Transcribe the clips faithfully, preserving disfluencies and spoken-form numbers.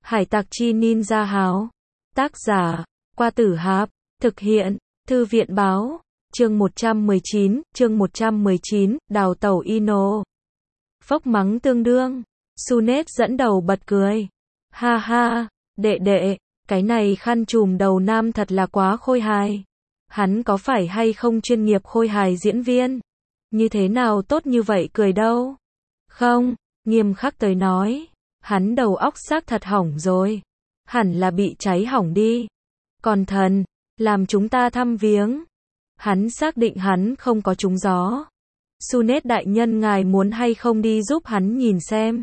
Hải tặc chi ninja háo. Tác giả, Qua Tử Hạp. Thực hiện, Thư viện báo. Chương một trăm mười chín, chương một trăm mười chín, đào tẩu Ino. Phốc mắng tương đương. Sunet dẫn đầu bật cười. Ha ha, đệ đệ, cái này khăn trùm đầu nam thật là quá khôi hài. Hắn có phải hay không chuyên nghiệp khôi hài diễn viên? Như thế nào tốt như vậy cười đâu? Không, nghiêm khắc tới nói. Hắn đầu óc xác thật hỏng rồi. Hẳn là bị cháy hỏng đi. Còn thần, làm chúng ta thăm viếng. Hắn xác định hắn không có trúng gió. Sunet đại nhân ngài muốn hay không đi giúp hắn nhìn xem.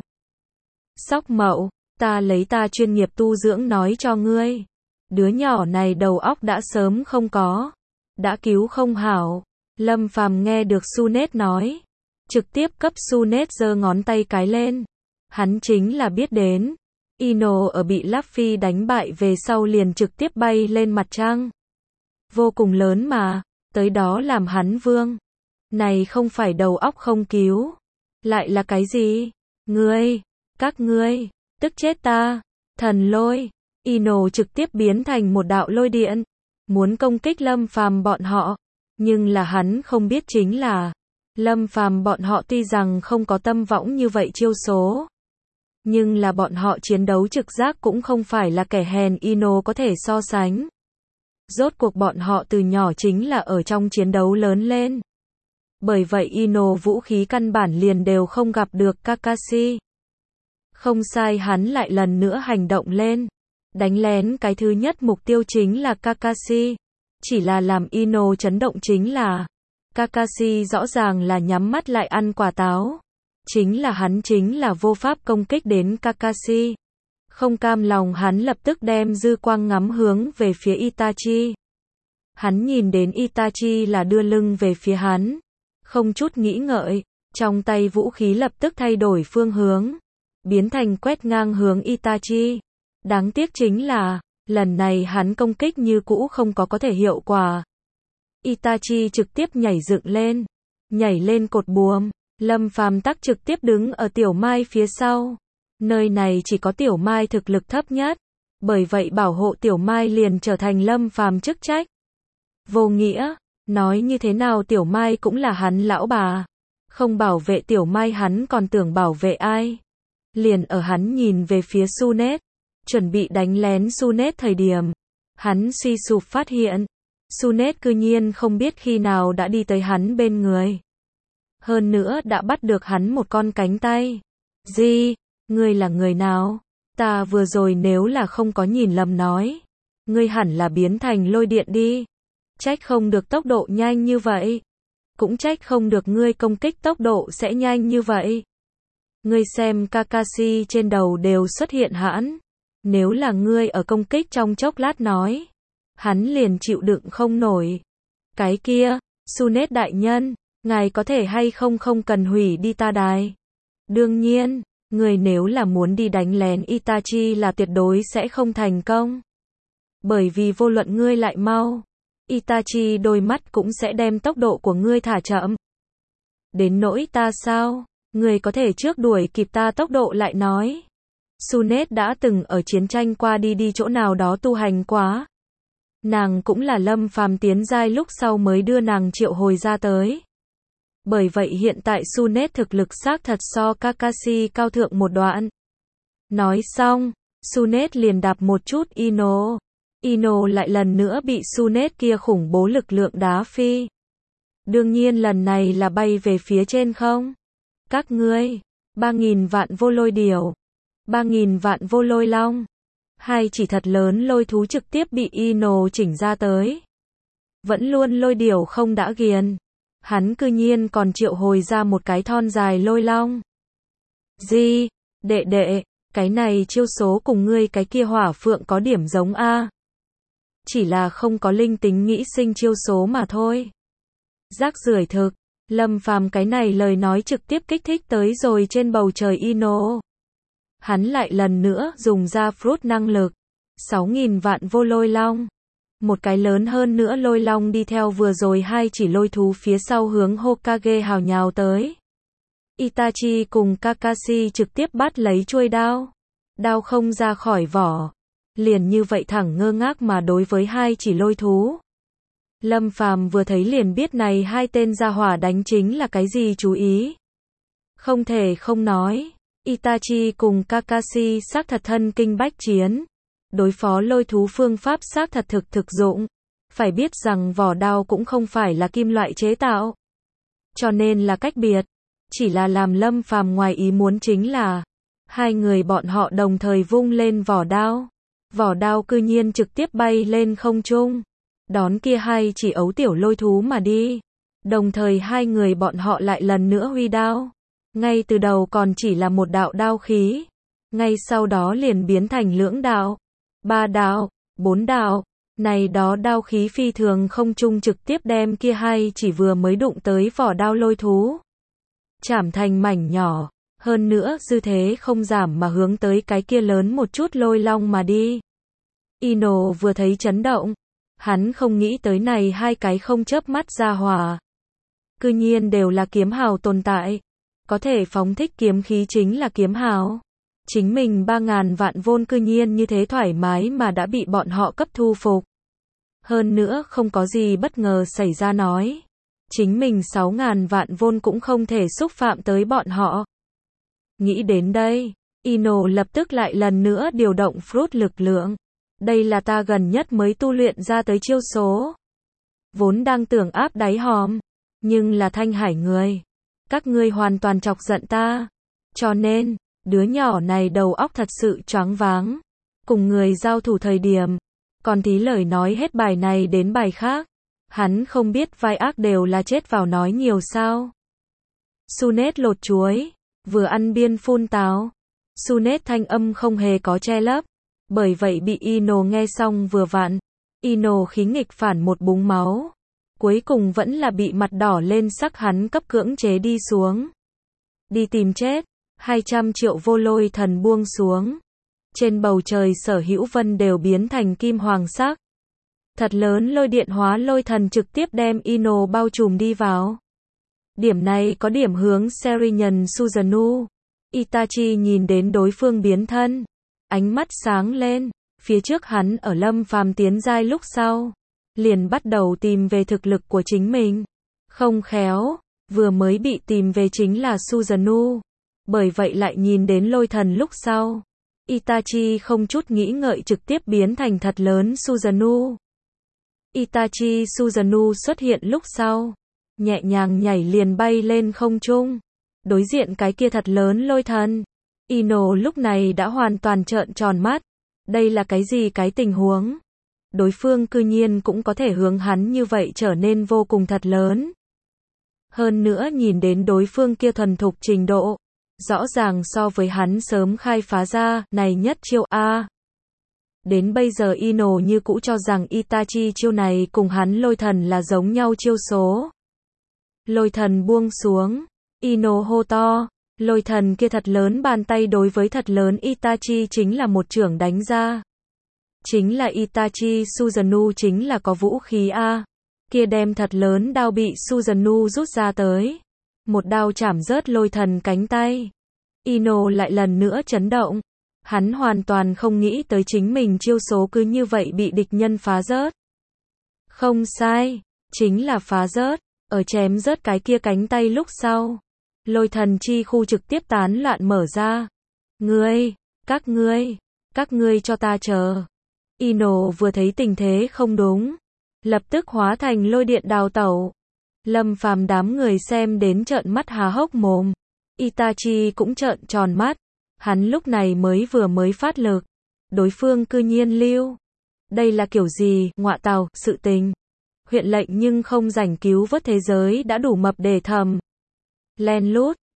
Sóc Mậu, ta lấy ta chuyên nghiệp tu dưỡng nói cho ngươi. Đứa nhỏ này đầu óc đã sớm không có. Đã cứu không hảo. Lâm Phàm nghe được Sunet nói. Trực tiếp cấp Sunet giơ ngón tay cái lên. Hắn chính là biết đến. Ino ở bị Luffy đánh bại về sau liền trực tiếp bay lên mặt trăng. Vô cùng lớn mà, tới đó làm hắn vương. Này không phải đầu óc không cứu. Lại là cái gì? Ngươi, các ngươi, tức chết ta. Thần lôi. Ino trực tiếp biến thành một đạo lôi điện. Muốn công kích Lâm Phàm bọn họ. Nhưng là hắn không biết chính là Lâm Phàm bọn họ tuy rằng không có tâm võng như vậy chiêu số. Nhưng là bọn họ chiến đấu trực giác cũng không phải là kẻ hèn Ino có thể so sánh. Rốt cuộc bọn họ từ nhỏ chính là ở trong chiến đấu lớn lên. Bởi vậy Ino vũ khí căn bản liền đều không gặp được Kakashi. Không sai, hắn lại lần nữa hành động lên. Đánh lén cái thứ nhất mục tiêu chính là Kakashi. Chỉ là làm Ino chấn động chính là Kakashi rõ ràng là nhắm mắt lại ăn quả táo. Chính là hắn chính là vô pháp công kích đến Kakashi. Không cam lòng hắn lập tức đem dư quang ngắm hướng về phía Itachi. Hắn nhìn đến Itachi là đưa lưng về phía hắn. Không chút nghĩ ngợi, trong tay vũ khí lập tức thay đổi phương hướng. Biến thành quét ngang hướng Itachi. Đáng tiếc chính là, lần này hắn công kích như cũ không có có thể hiệu quả. Itachi trực tiếp nhảy dựng lên. Nhảy lên cột buồm. Lâm Phàm tắc trực tiếp đứng ở Tiểu Mai phía sau. Nơi này chỉ có Tiểu Mai thực lực thấp nhất. Bởi vậy bảo hộ Tiểu Mai liền trở thành Lâm Phàm chức trách. Vô nghĩa, nói như thế nào Tiểu Mai cũng là hắn lão bà. Không bảo vệ Tiểu Mai hắn còn tưởng bảo vệ ai. Liền ở hắn nhìn về phía Sunet. Chuẩn bị đánh lén Sunet thời điểm. Hắn suy sụp phát hiện. Sunet cư nhiên không biết khi nào đã đi tới hắn bên người. Hơn nữa đã bắt được hắn một con cánh tay. Gì? Ngươi là người nào? Ta vừa rồi nếu là không có nhìn lầm nói. Ngươi hẳn là biến thành lôi điện đi. Trách không được tốc độ nhanh như vậy. Cũng trách không được ngươi công kích tốc độ sẽ nhanh như vậy. Ngươi xem Kakashi trên đầu đều xuất hiện hãn. Nếu là ngươi ở công kích trong chốc lát nói. Hắn liền chịu đựng không nổi. Cái kia, Sunet đại nhân. Ngài có thể hay không không cần hủy đi ta đài. Đương nhiên, người nếu là muốn đi đánh lén Itachi là tuyệt đối sẽ không thành công. Bởi vì vô luận ngươi lại mau, Itachi đôi mắt cũng sẽ đem tốc độ của ngươi thả chậm. Đến nỗi ta sao, ngươi có thể trước đuổi kịp ta tốc độ lại nói. Sunet đã từng ở chiến tranh qua đi đi chỗ nào đó tu hành quá. Nàng cũng là Lâm Phàm tiến giai lúc sau mới đưa nàng triệu hồi ra tới. Bởi vậy hiện tại Sunet thực lực xác thật so Kakashi cao thượng một đoạn. Nói xong, Sunet liền đạp một chút Ino. Ino lại lần nữa bị Sunet kia khủng bố lực lượng đá phi. Đương nhiên lần này là bay về phía trên không. Các ngươi, ba nghìn vạn vô lôi điểu, ba nghìn vạn vô lôi long. Hai chỉ thật lớn lôi thú trực tiếp bị Ino chỉnh ra tới. Vẫn luôn lôi điểu không đã ghiền. Hắn cư nhiên còn triệu hồi ra một cái thon dài lôi long. Gì? Đệ đệ, cái này chiêu số cùng ngươi cái kia hỏa phượng có điểm giống a. Chỉ là không có linh tính nghĩ sinh chiêu số mà thôi. Rác rưởi thực. Lâm Phàm cái này lời nói trực tiếp kích thích tới rồi trên bầu trời Ino. Hắn lại lần nữa dùng ra fruit năng lực. sáu nghìn vạn vô lôi long. Một cái lớn hơn nữa lôi long đi theo vừa rồi hai chỉ lôi thú phía sau hướng Hokage hào nhào tới. Itachi cùng Kakashi trực tiếp bắt lấy chuôi đao. đao không ra khỏi vỏ. Liền như vậy thẳng ngơ ngác mà đối với hai chỉ lôi thú. Lâm Phàm vừa thấy liền biết này hai tên gia hỏa đánh chính là cái gì chú ý. Không thể không nói, Itachi cùng Kakashi xác thật thân kinh bách chiến. Đối phó lôi thú phương pháp xác thật thực thực dụng. Phải biết rằng vỏ đao cũng không phải là kim loại chế tạo. Cho nên là cách biệt. Chỉ là làm Lâm Phàm ngoài ý muốn chính là hai người bọn họ đồng thời vung lên vỏ đao. Vỏ đao cư nhiên trực tiếp bay lên không trung. Đón kia hai chỉ ấu tiểu lôi thú mà đi. Đồng thời hai người bọn họ lại lần nữa huy đao. Ngay từ đầu còn chỉ là một đạo đao khí. Ngay sau đó liền biến thành lưỡng đạo, ba đạo, bốn đạo. Này đó đao khí phi thường không trung trực tiếp đem kia hai chỉ vừa mới đụng tới vỏ đao lôi thú chảm thành mảnh nhỏ. Hơn nữa dư thế không giảm mà hướng tới cái kia lớn một chút lôi long mà đi. Ino vừa thấy chấn động. Hắn không nghĩ tới này hai cái không chớp mắt ra hỏa. Cư nhiên đều là kiếm hào tồn tại. Có thể phóng thích kiếm khí chính là kiếm hào. Chính mình ba ngàn vạn vôn cư nhiên như thế thoải mái mà đã bị bọn họ cấp thu phục. Hơn nữa không có gì bất ngờ xảy ra nói. Chính mình sáu ngàn vạn vôn cũng không thể xúc phạm tới bọn họ. Nghĩ đến đây, Ino lập tức lại lần nữa điều động fruit lực lượng. Đây là ta gần nhất mới tu luyện ra tới chiêu số. Vốn đang tưởng áp đáy hòm, nhưng là Thanh Hải người. Các ngươi hoàn toàn chọc giận ta. Cho nên, đứa nhỏ này đầu óc thật sự choáng váng. Cùng người giao thủ thời điểm, còn tí lời nói hết bài này đến bài khác. Hắn không biết vai ác đều là chết vào nói nhiều sao. Sunet lột chuối, vừa ăn biên phun táo. Sunet thanh âm không hề có che lấp. Bởi vậy bị Ino nghe xong vừa vặn. Ino khí nghịch phản một búng máu. Cuối cùng vẫn là bị mặt đỏ lên sắc hắn cấp cưỡng chế đi xuống. Đi tìm chết. hai trăm triệu vô lôi thần buông xuống. Trên bầu trời sở hữu vân đều biến thành kim hoàng sắc. Thật lớn lôi điện hóa lôi thần trực tiếp đem Ino bao trùm đi vào. Điểm này có điểm hướng Serinhân Susanoo. Itachi nhìn đến đối phương biến thân. Ánh mắt sáng lên. Phía trước hắn ở Lâm Phàm tiến giai lúc sau. Liền bắt đầu tìm về thực lực của chính mình. Không khéo. Vừa mới bị tìm về chính là Susanoo. Bởi vậy lại nhìn đến lôi thần lúc sau. Itachi không chút nghĩ ngợi trực tiếp biến thành thật lớn Susanoo. Itachi Susanoo xuất hiện lúc sau. Nhẹ nhàng nhảy liền bay lên không trung. Đối diện cái kia thật lớn lôi thần. Ino lúc này đã hoàn toàn trợn tròn mắt. Đây là cái gì cái tình huống? Đối phương cư nhiên cũng có thể hướng hắn như vậy trở nên vô cùng thật lớn. Hơn nữa nhìn đến đối phương kia thuần thục trình độ. Rõ ràng so với hắn sớm khai phá ra, này nhất chiêu A. Đến bây giờ Ino như cũ cho rằng Itachi chiêu này cùng hắn lôi thần là giống nhau chiêu số. Lôi thần buông xuống. Ino hô to. Lôi thần kia thật lớn bàn tay đối với thật lớn Itachi chính là một chưởng đánh ra. Chính là Itachi Susanoo chính là có vũ khí A. Kia đem thật lớn đao bị Susanoo rút ra tới. Một đao chảm rớt lôi thần cánh tay. Ino lại lần nữa chấn động. Hắn hoàn toàn không nghĩ tới chính mình chiêu số cứ như vậy bị địch nhân phá rớt. Không sai, chính là phá rớt. Ở chém rớt cái kia cánh tay lúc sau. Lôi thần chi khu trực tiếp tán loạn mở ra. Ngươi, các ngươi, các ngươi cho ta chờ. Ino vừa thấy tình thế không đúng. Lập tức hóa thành lôi điện đào tẩu. Lâm Phàm đám người xem đến trợn mắt há hốc mồm. Itachi cũng trợn tròn mắt. Hắn lúc này mới vừa mới phát lực. Đối phương cư nhiên lưu. Đây là kiểu gì, ngọa tào, sự tình. Huyện lệnh nhưng không rảnh cứu vớt thế giới đã đủ mập để thầm. Len lút,